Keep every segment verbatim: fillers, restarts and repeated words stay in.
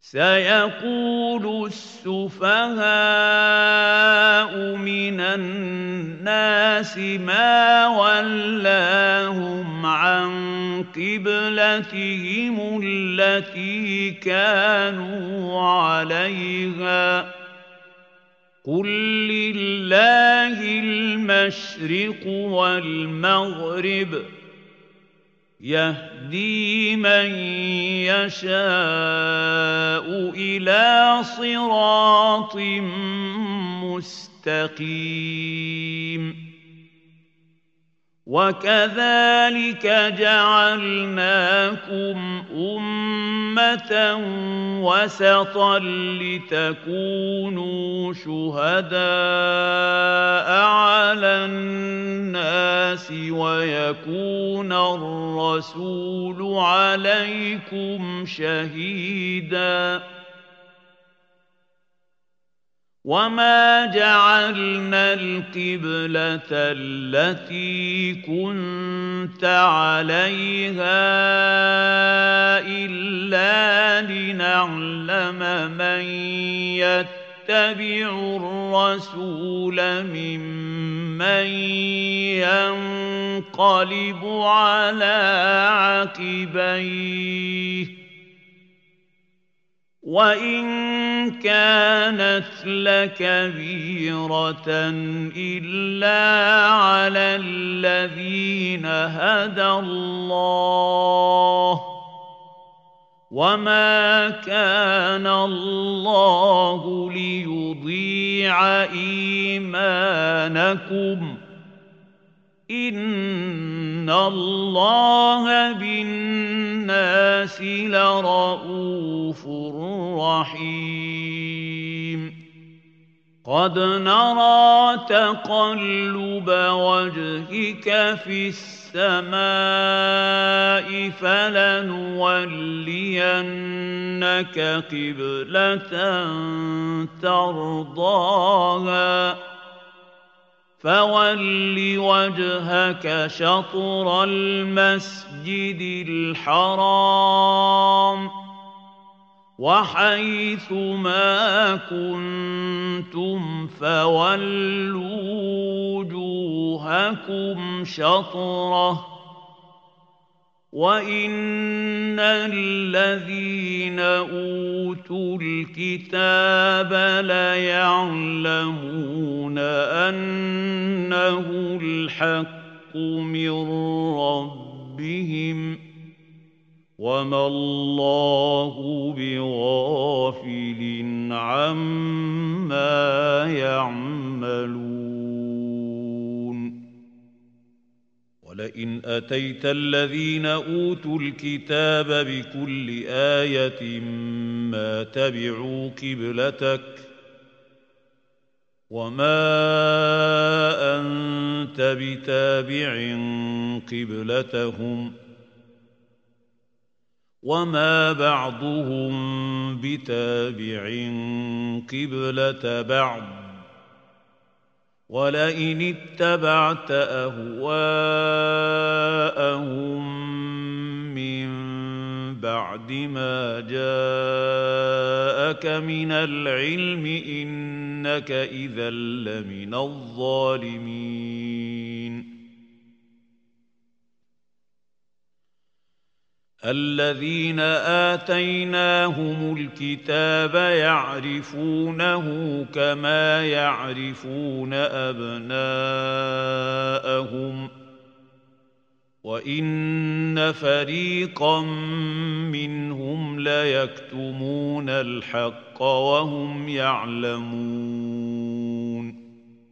سيقول السفهاء من الناس ما ولاهم عن قبلتهم التي كانوا عليها قل لله المشرق والمغرب يهدي من يشاء إلى صراط مستقيم وكذلك جعلناكم أمة وسطا لتكونوا شهداء على الناس ويكون الرسول عليكم شهيداً وما جعلنا القبلة التي كنت عليها إلا لنعلم من يتبع الرسول ممن ينقلب على عقبيه وإن كانت لكبيرة إلا على الذين هدى الله وما كان الله ليضيع إيمانكم إن الله بالناس لرءوف رحيم قد نرى تقلب وجهك في السماء فلنولينك قبلة ترضاها فول وجهك شطر المسجد الحرام وحيث ما كنتم فولوا وجوهكم شطره وإن الذين أوتوا الكتاب ليعلمون أنه الحق من ربهم وما الله بغافل عما يعملون ولئن أتيت الذين أوتوا الكتاب بكل آية ما تبعوا قبلتك وما أنت بتابع قبلتهم وما بعضهم بتابع قبلة بعض ولئن اتبعت أهواءهم من بعد ما جاءك من العلم إنك إذا لمن الظالمين الذين آتيناهم الكتاب يعرفونه كما يعرفون أبناءهم وإن فريقا منهم ليكتمون الحق وهم يعلمون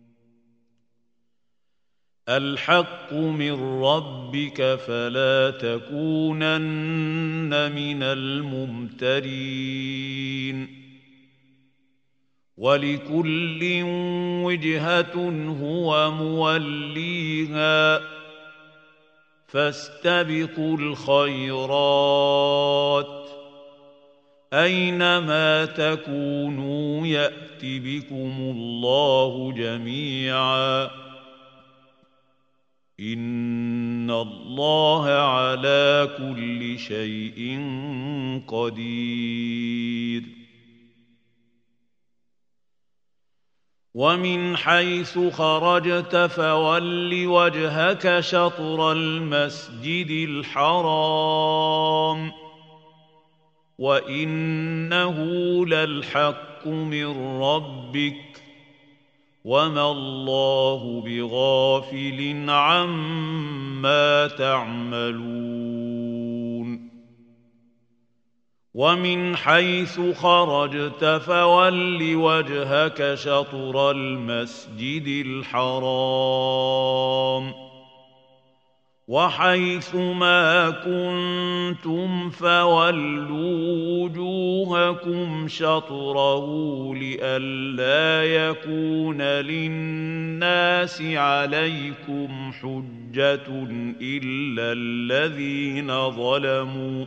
الحق من ربك فلا تكونن من الممترين ولكل وجهة هو موليها فاستبقوا الخيرات أينما تكونوا يأت بكم الله جميعا إن الله على كل شيء قدير ومن حيث خرجت فول وجهك شطر المسجد الحرام وإنه للحق من ربك وما الله بغافل عما تعملون ومن حيث خرجت فول وجهك شطر المسجد الحرام وحيث ما كنتم فولوا وجوهكم شطره لئلا يكون للناس عليكم حجة إلا الذين ظلموا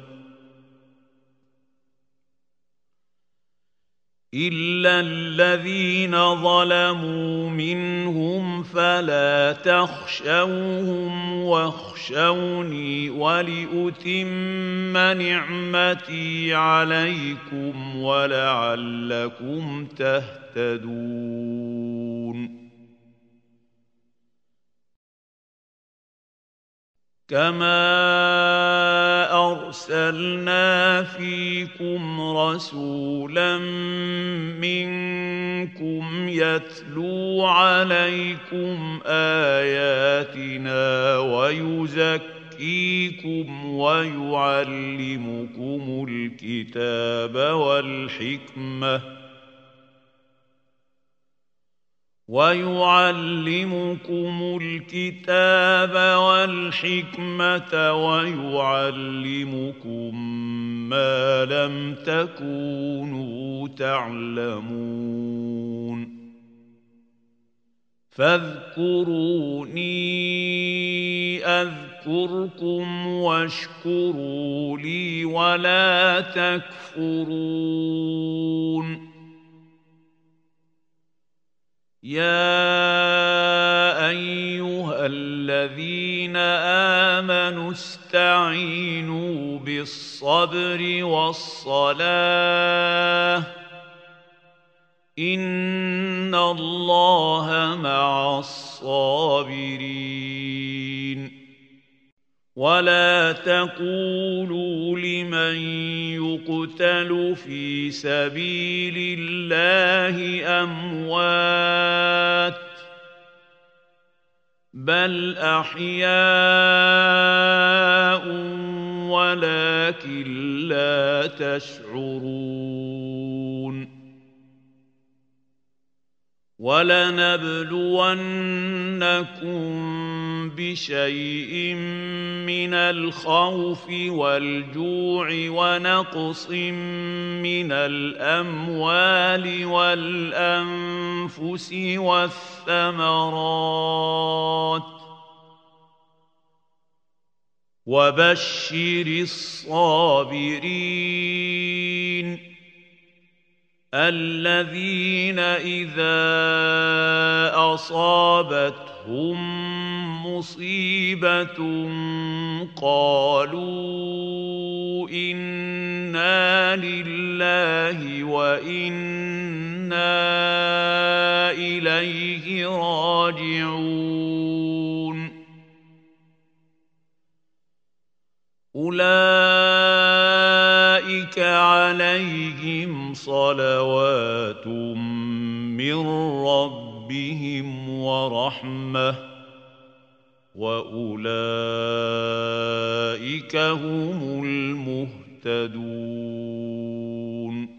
إلا الذين ظلموا منهم فلا تخشوهم واخشوني ولأتم نعمتي عليكم ولعلكم تهتدون كما أرسلنا فيكم رسولا منكم يتلو عليكم آياتنا ويزكيكم ويعلمكم الكتاب والحكمة ويعلمكم الكتاب والحكمة ويعلمكم ما لم تكونوا تعلمون فاذكروني أذكركم واشكروا لي ولا تكفرون يا أيها الذين آمنوا استعينوا بالصبر والصلاة إن الله مع الصابرين ولا تقولوا لمن يقتل في سبيل الله أموات بل أحياء ولكن لا تشعرون ولنبلونكم بشيء من الخوف والجوع ونقص من الأموال والأنفس والثمرات وبشر الصابرين الذين إذا أصابتهم مصيبة قالوا إنا لله وإنا إليه راجعون أولئك عليهم صلوات من ربهم ورحمة وأولئك هم المهتدون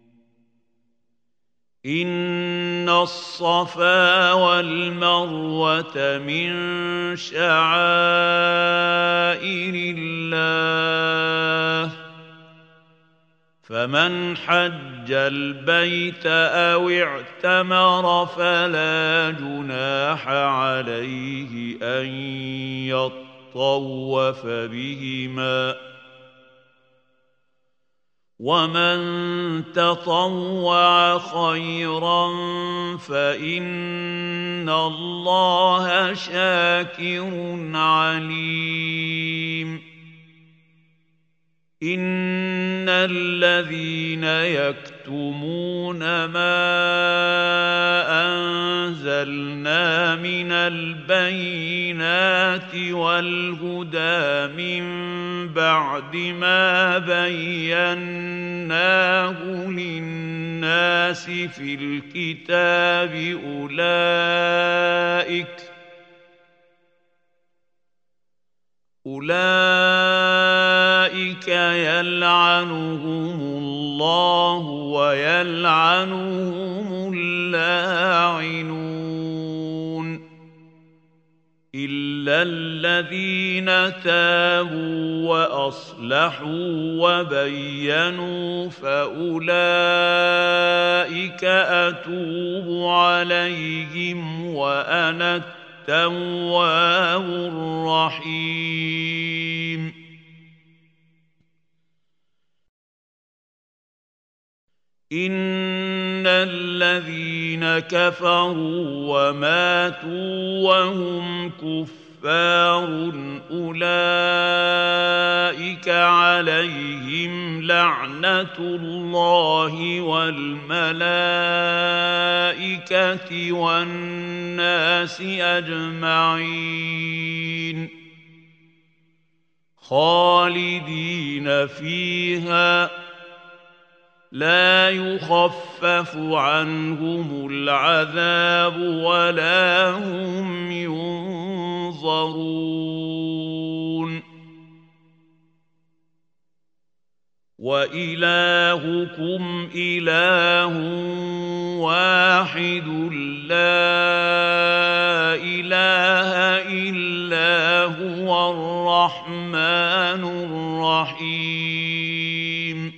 إن الصفا والمروة من شعائر الله فمن حج البيت أو اعتمر فلا جناح عليه أن يطوف بهما ومن تطوع خيرا فإن الله شاكر عليم إن الذين يكتمون ما أنزلنا من البينات والهدى من بعد ما بيناه للناس في الكتاب أولئك أولئك يلعنهم الله ويلعنهم اللاعنون إلا الذين تابوا وأصلحوا وبينوا فأولئك أتوب عليهم وأنا التواب الرحيم إن الذين كفروا وماتوا وهم كفار أولئك عليهم لعنة الله والملائكة والناس أجمعين خالدين فيها لا يخفف عنهم العذاب ولا هم ينظرون وإلهكم إله واحد لا إله إلا هو الرحمن الرحيم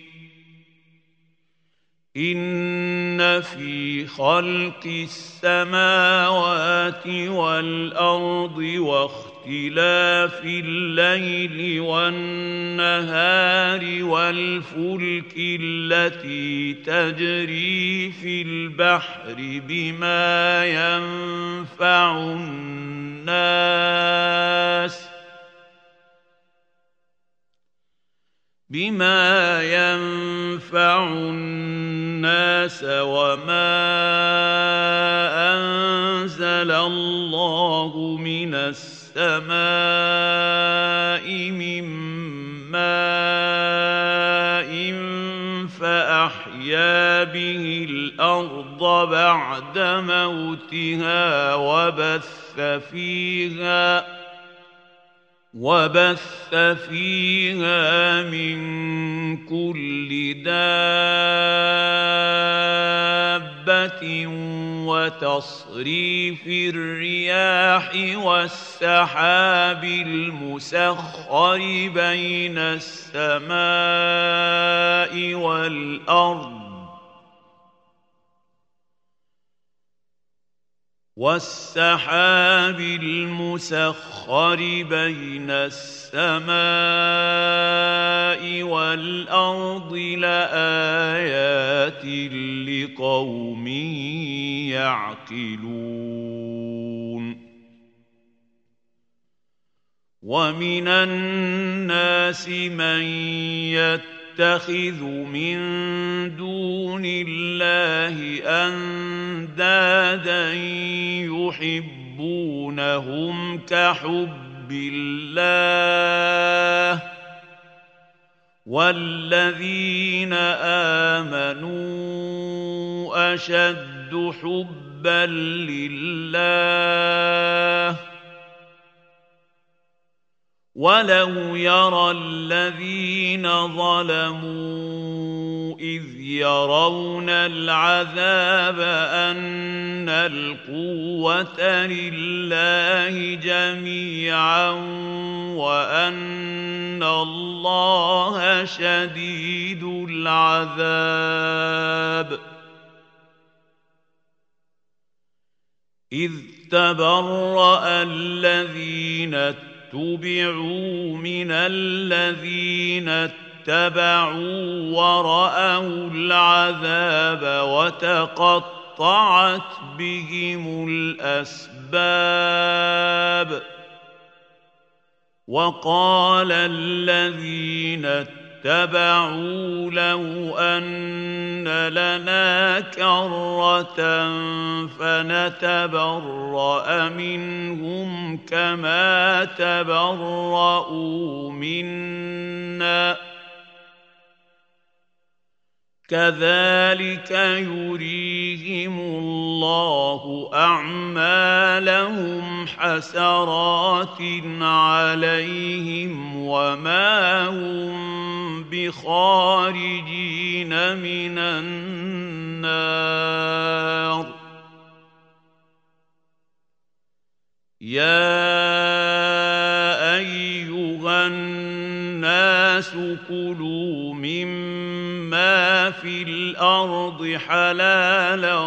إن في خلق السماوات والأرض واختلاف الليل والنهار والفلك التي تجري في البحر بما ينفع الناس بما ينفع الناس وما أنزل الله من السماء من ماء فأحيا به الأرض بعد موتها وبث فيها وبث فيها من كل دابة وتصريف الرياح والسحاب المسخر بين السماء والأرض والسحاب المسخر بين السماء والأرض لآيات لقوم يعقلون ومن الناس من يتخذ من دون الله أندادا يحبونهم كحب الله والذين آمنوا أشد حبا لله ولو يرى الذين ظلموا إذ يرون العذاب أن القوة لله جميعا وأن الله شديد العذاب إذ تبرأ الذين اتبعوا من الذين اتبعوا ورأوا العذاب وتقطعت بهم الأسباب وقال الذين اتبعوا اتبعوا لو أن لنا كرة فنتبرأ منهم كما تبرؤوا منا كذلك يريهم الله أعمالهم حسرات عليهم وما هم بخارجين من النار يا أيها الناس كلوا مما في الأرض حلالا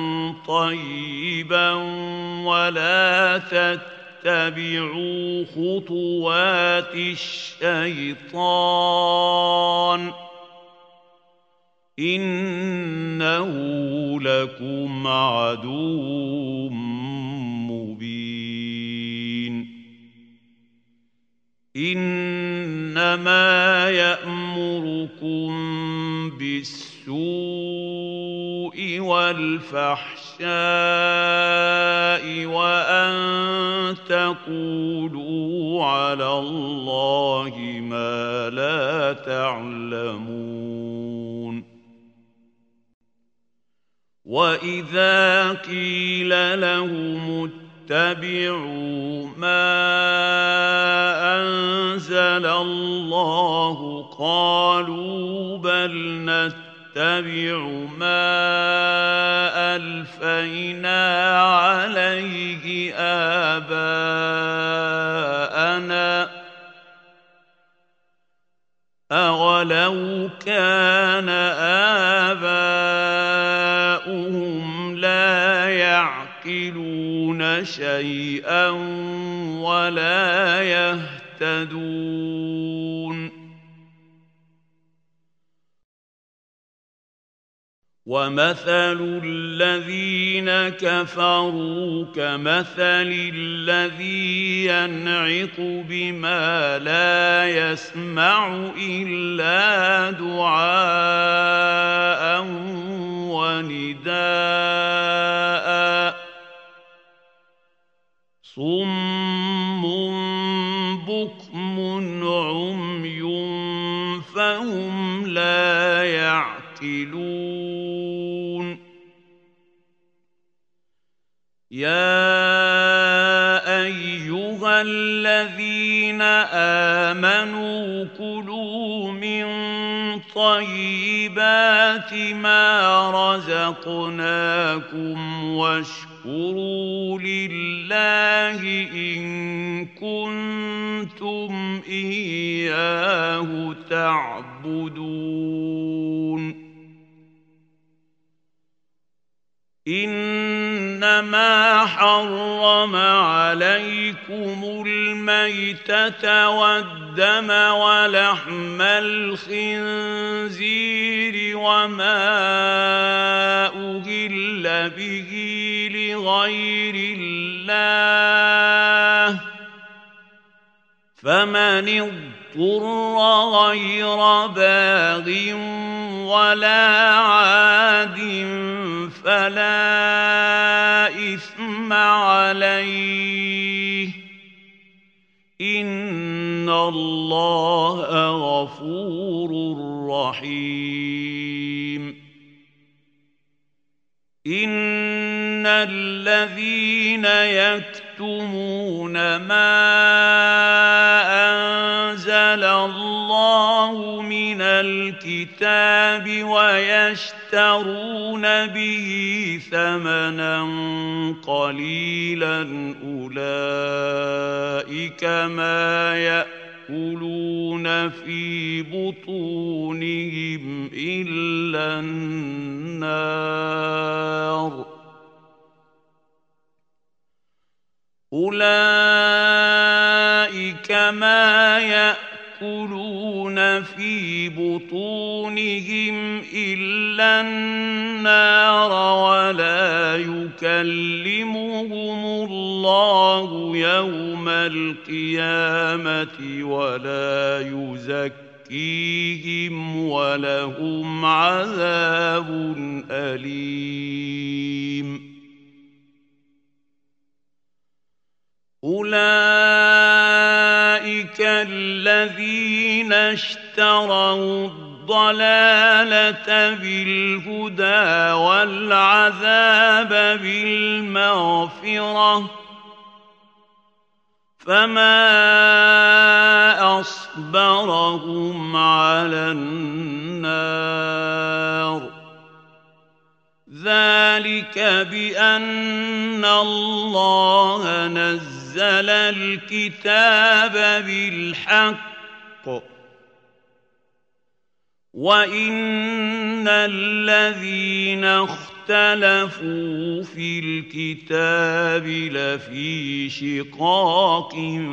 طيبا ولا تتبعوا خطوات الشيطان إنه لكم عدو مبين إنما يأمركم بالسوء والفحشاء وأن تقولوا على الله ما لا تعلمون وإذا قيل لهم اتبعوا ما أنزل الله قالوا بل نتبع ما ألفينا عليه آباءنا أولو كان آباؤهم لا يعقلون شيئا ولا يهتدون ومثل الذين كفروا كمثل الذي ينعق بما لا يسمع إلا دعاء ونداء صم بكم عمي فهم لا يعقلون يا أيها الذين آمنوا كلوا من طيبات ما رزقناكم واشكروا لله إن كنتم إياه تعبدون إنما حرم عليكم الميتة والدم ولحم الخنزير وما أهل به لغير الله فمن اضطر غير باغ ولا عاد فلا إثم عليه إن الله غفور رحيم إن الذين يكتمون ما أنزل الله من الكتاب ويشترون به ثمنا قليلا أولئك ما يأكلون في بطونهم إلا النار أولئك ما يأكلون في بطونهم إلا النار ولا يكلمهم الله يوم القيامة ولا يزكيهم يزكيهم ولهم عذاب أليم. أولئك الذين اشتروا الضلالة بالهدى والعذاب بالمغفرة فما أصبرهم على النار ذلك بأن الله نزل الكتاب بالحق وإن الذين اختلفوا في الكتاب لفي شقاق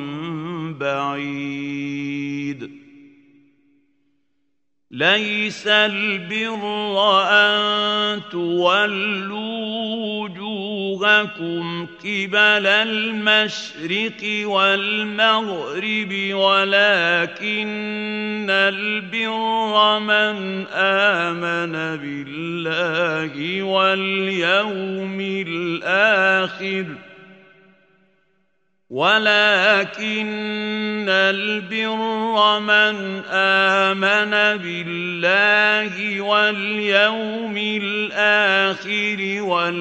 بعيد. ليس البر أن تولوا وجوهكم قبل المشرق والمغرب ولكن البر من آمن بالله واليوم الآخر ولكن البر من آمن بالله واليوم الآخر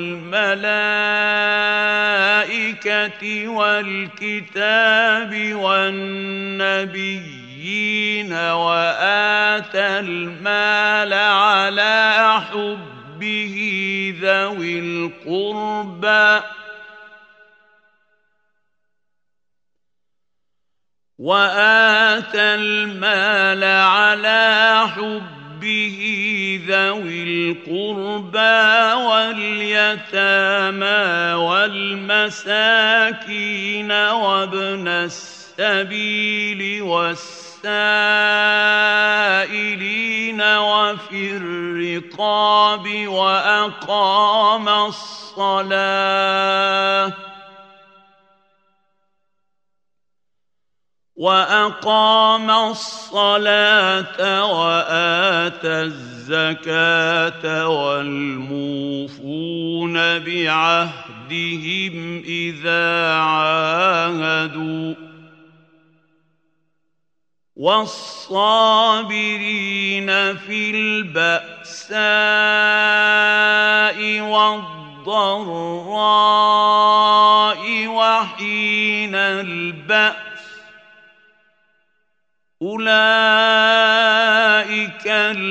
والملائكة والكتاب والنبيين وآتى المال على حبه ذوي القربى وآتى المال على حبه ذوي القربى واليتامى والمساكين وابن السبيل والسائلين وفي الرقاب وأقام الصلاة وأقام الصلاة وآتى الزكاة والموفون بعهدهم إذا عاهدوا والصابرين في البأساء والضراء وحين البأس أولئك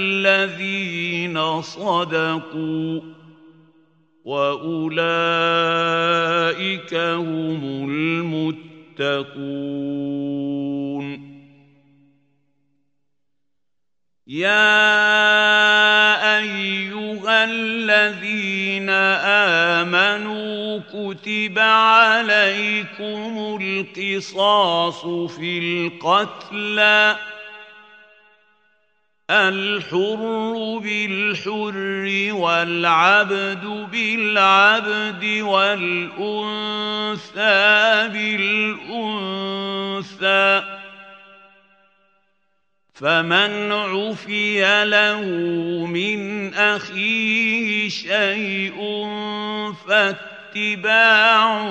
الذين صدقوا وأولئك هم المتقون. يا أيها الذين آمنوا كتب عليكم القصاص في القتلى الحر بالحر والعبد بالعبد والأنثى بالأنثى فمن عفي له من أخيه شيء فاتباع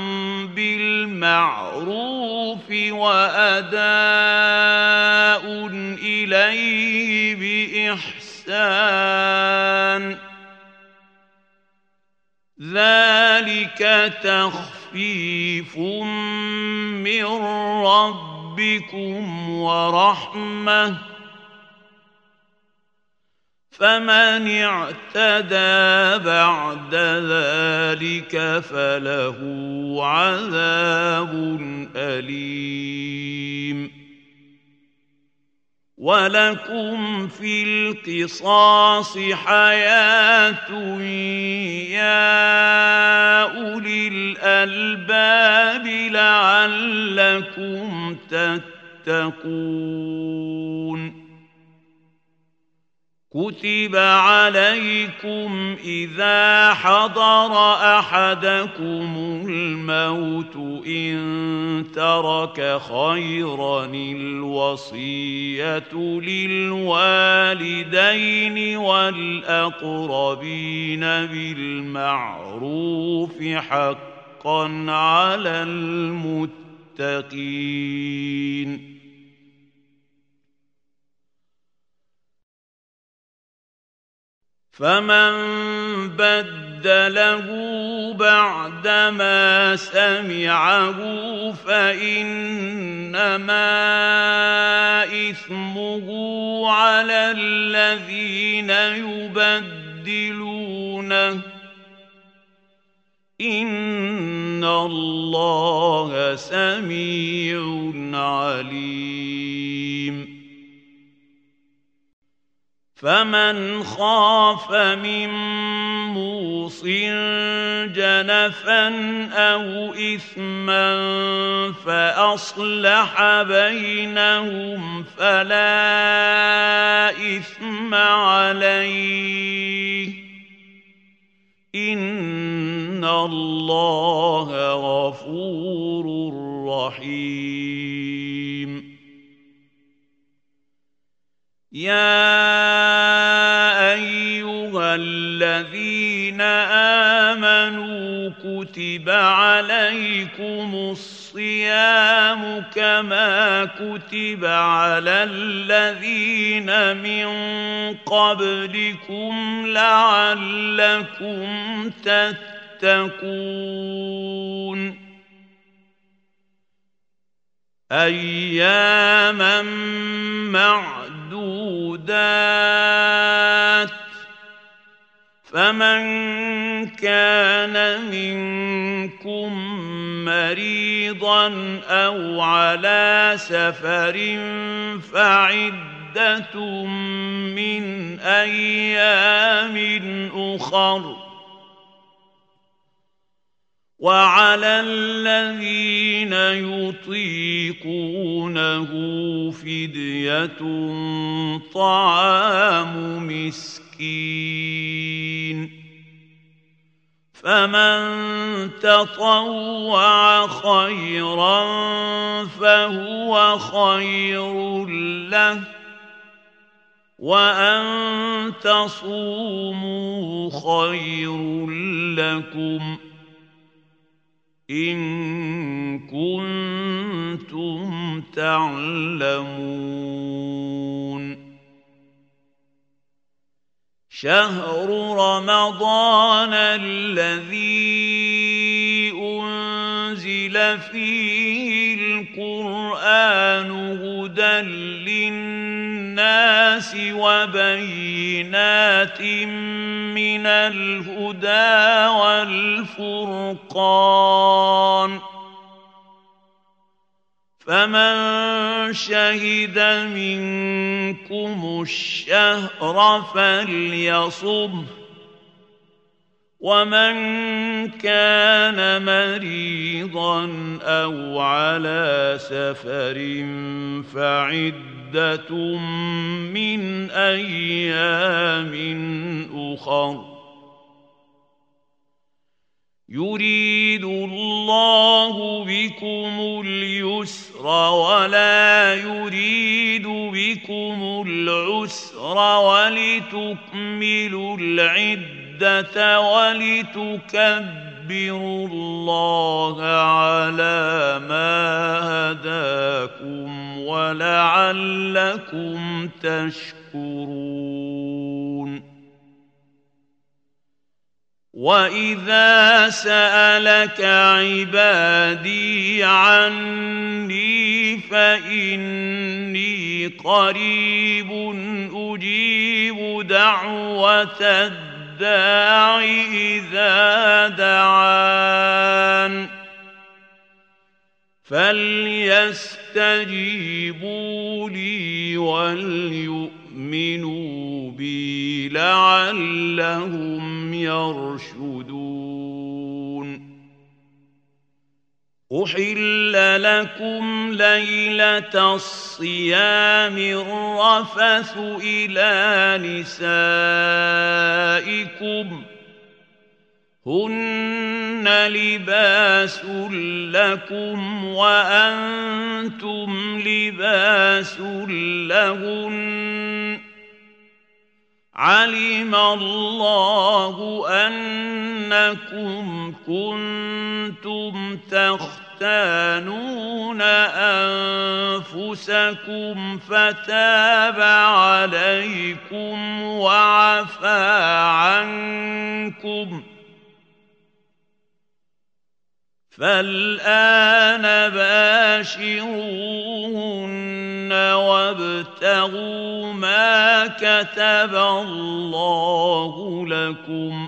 بالمعروف وأداء إليه بإحسان ذلك تخفيف من ربكم ورحمة فمن اعتدى بعد ذلك فله عذاب أليم. ولكم في القصاص حياة يا أولي الألباب لعلكم تتقون. كتب عليكم إذا حضر أحدكم الموت إن ترك خيرا الوصية للوالدين والأقربين بالمعروف حقا على المتقين. فمن بدله بعدما سمعه فإنما إثمه على الذين يبدلونه إن الله سميع عليم. فمن خاف من موص جنفا أو إثما فأصلح بينهم فلا إثم عليه إن الله غفور رحيم. يا أيها الذين آمنوا كتب عليكم الصيام كما كتب على الذين من قبلكم لعلكم تتقون. أياما معدودات فمن كان منكم مريضا أو على سفر فعدة من أيام أخر وعلى الذين يطيقونه فدية طعام مسكين فمن تطوع خيرا فهو خير له وأن تصوموا خير لكم إن كنتم تعلمون. شهر رمضان الذي أنزل فيه القرآن هدى للناس وبينات من الهدى والفرقان فمن شهد منكم الشهر فليصمه ومن كان مريضا أو على سفر فعدة من أيام أخر يريد الله بكم اليسر ولا يريد بكم العسر ولتكملوا العدة ولتكبروا الله على ما هداكم ولعلكم تشكرون. وَإِذَا سَأَلَكَ عِبَادِي عَنِّي فَإِنِّي قَرِيبٌ أُجِيبُ دَعْوَةَ الدَّاعِ إِذَا دَعَانِ فَلْيَسْتَجِيبُوا لِي وَلْيُؤْمِنُوا بِي لَعَلَّهُمْ يرشدون. أحل لكم ليلة الصيام الرفث إلى نسائكم هن لباس لكم وأنتم لباس لهن علم الله أنكم كنتم تختانون أنفسكم فتاب عليكم وعفى عنكم فالآن باشروهن وابتغوا ما كتب الله لكم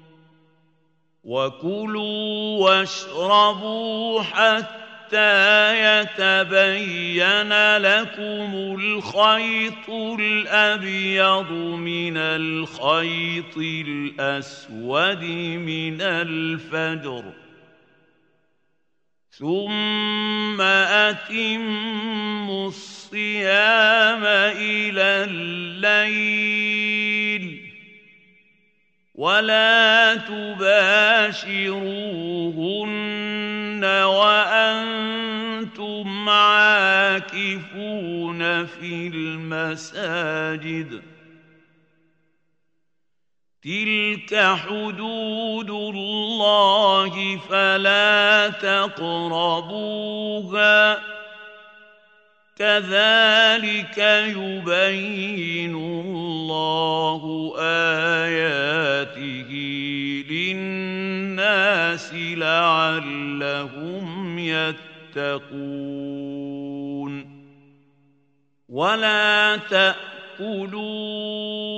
وكلوا واشربوا حتى يتبين لكم الخيط الأبيض من الخيط الأسود من الفجر ثم أتموا الصيام إلى الليل ولا تباشروهن وأنتم عاكفون في المساجد تلك حدود الله فلا تقربوها كذلك يبين الله آياته للناس لعلهم يتقون ولا تأكلوا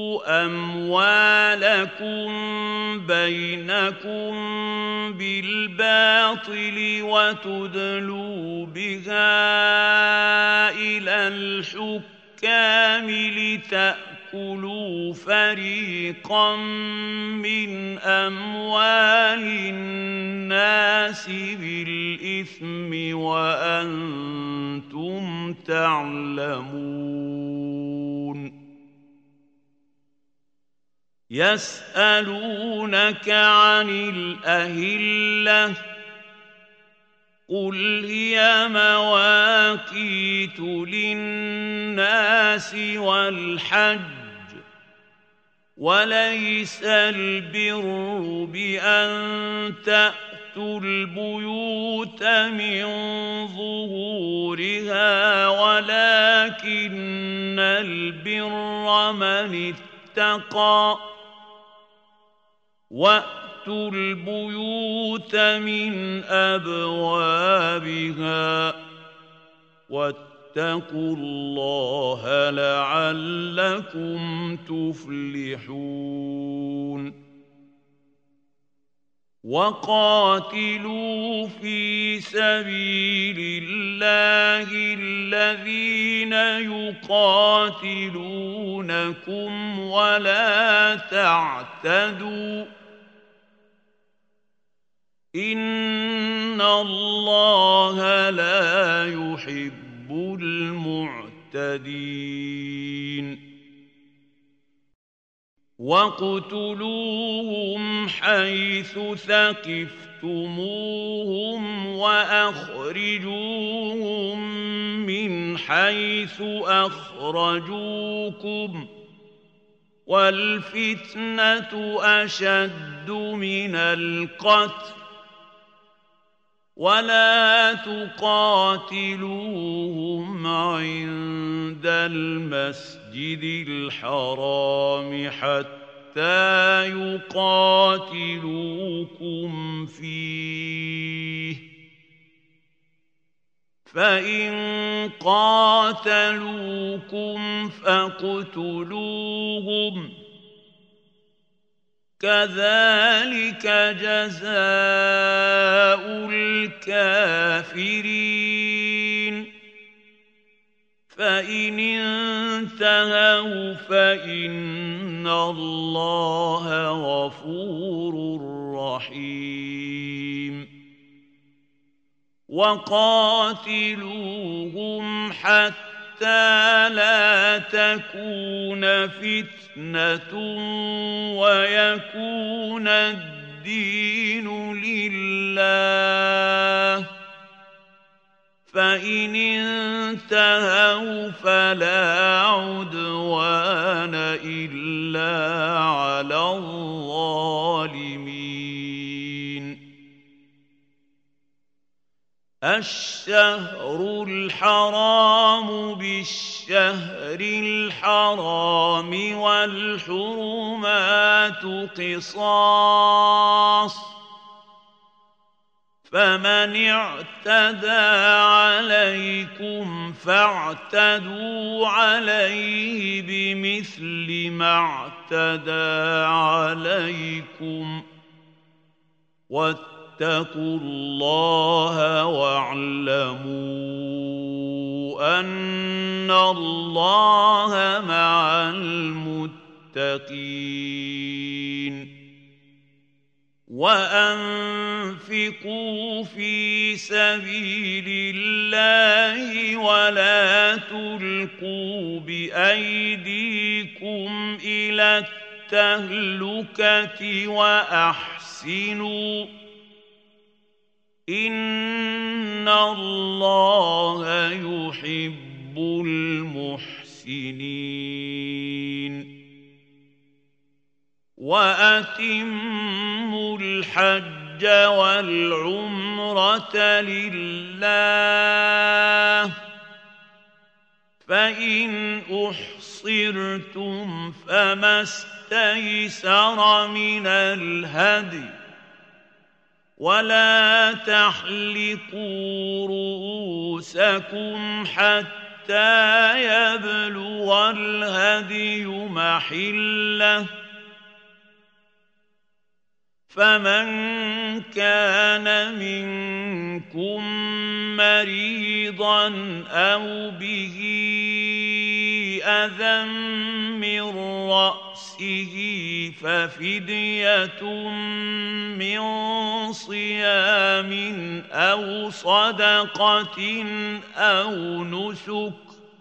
أموالكم بينكم بالباطل وتدلوا بها إلى الحكام لتأكلوا فريقا من أموال الناس بالإثم وأنتم تعلمون يسألونك عن الأهلة قل هي مواقيت للناس والحج وليس البر بأن تأتوا البيوت من ظهورها ولكن البر من اتقى وأتوا البيوت من أبوابها واتقوا الله لعلكم تفلحون وقاتلوا في سبيل الله الذين يقاتلونكم ولا تعتدوا إن الله لا يحب المعتدين واقتلوهم حيث ثقفتموهم وأخرجوهم من حيث أخرجوكم والفتنة أشد من القتل ولا تقاتلوهم عند المسجد الحرام حتى يقاتلوكم فيه فإن قاتلوكم فاقتلوهم كذلك جزاء الكافرين فإن انتهوا فإن الله غفور رحيم وقاتلوهم حتى لا تكون فتنة ويكون الدين لله، فإن انتهوا فلا عدوان إلا على الظالمين. الشهر الحرام بالشهر الحرام والحرمات قصاص، فمن اعتدى عليكم فاعتدوا عليه بمثل ما اعتدى عليكم، واتقوا الله واعلموا أن الله مع المتقين. وأنفقوا في سبيل الله ولا تلقوا بأيديكم إلى التهلكة وأحسنوا إن الله يحب المحسنين. وأتموا الحج والعمرة لله، فإن أحصرتم فما استيسر من الهدي، ولا تحلقوا رؤوسكم حتى يبلغ الهدي محله، فمن كان منكم مريضا أو به أذى من رأسه ففدية من صيام أو صدقة أو نسك،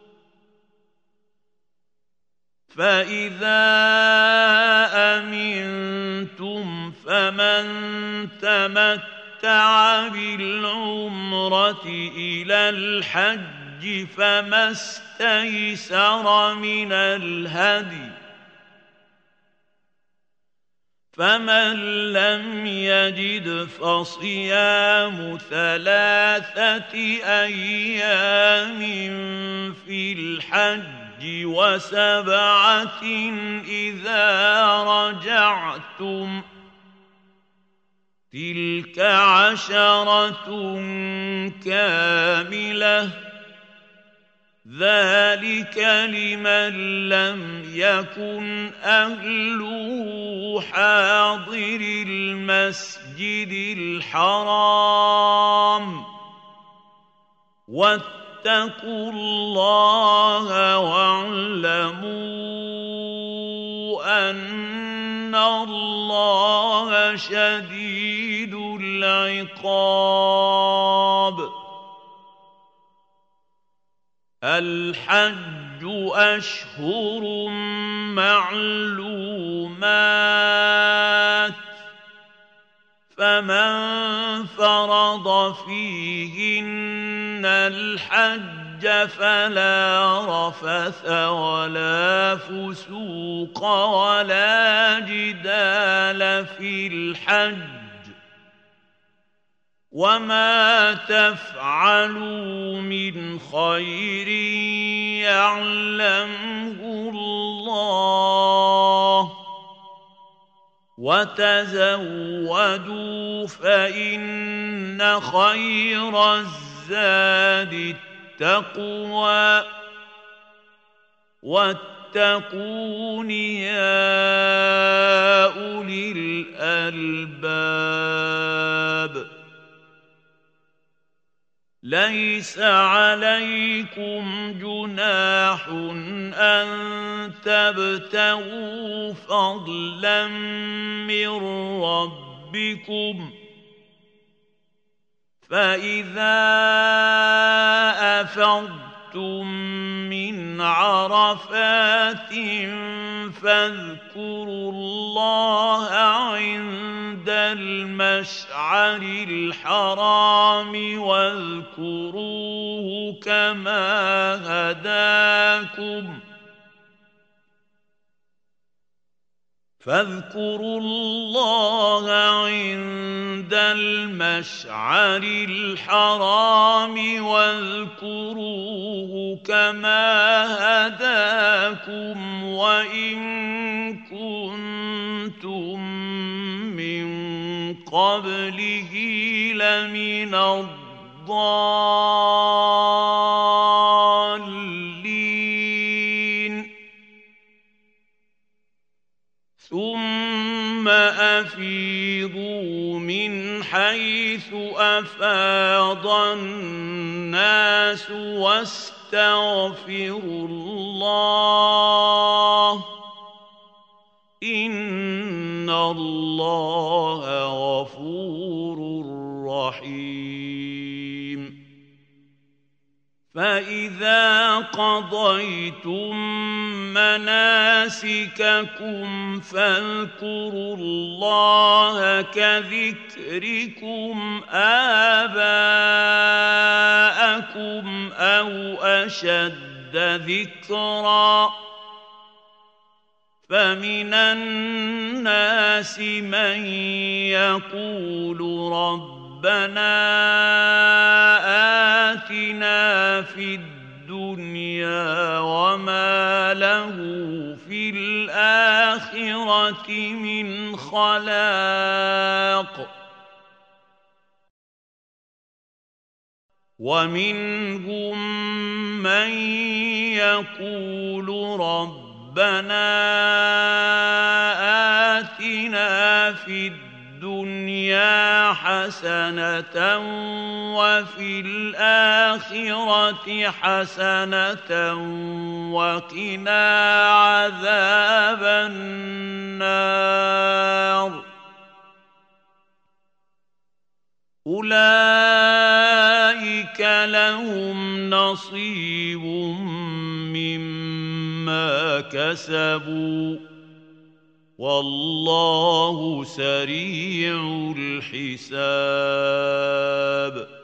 فإذا أمنتم فمن تمتع بالعمرة إلى الحج فما استيسر من الهدي، فمن لم يجد فصيام ثلاثة أيام في الحج وسبعة إذا رجعتم، تلك عشرة كاملة، ذلك لمن لم يكن أهله حاضر المسجد الحرام. واتقوا الله واعلموا أن الله شديد العقاب. الحج أشهر معلومات، فمن فرض فيهن الحج فلا رفث ولا فسوق ولا جدال في الحج، وما تفعلوا من خير يعلمه الله، وتزودوا فإن خير الزاد التقوى، واتقون يا أولي الألباب. ليس عليكم جناح أن تبتغوا فضلا من ربكم، فإذا أفضتم من عرفات فاذكروا الله عند المشعر الحرام واذكروه كما هداكم فاذكروا الله عند المشعر الحرام واذكروه كما هداكم وإن كنتم من قبله لمن الضالين ثم أفيضوا من حيث أفاض الناس واستغفروا الله إن الله غفور رحيم فإذا قضيتم مناسككم فاذكروا الله كذكركم آباءكم أو أشد ذكرًا فمن الناس من يقول ربنا آتنا في الدنيا وما له في الآخرة من خلاق ومنهم من يقول ربنا ربنا آتنا في الدنيا حسنة وفي الآخرة حسنة وقنا عذاب النار أولئك لهم نصيب مما كسبوا والله سريع الحساب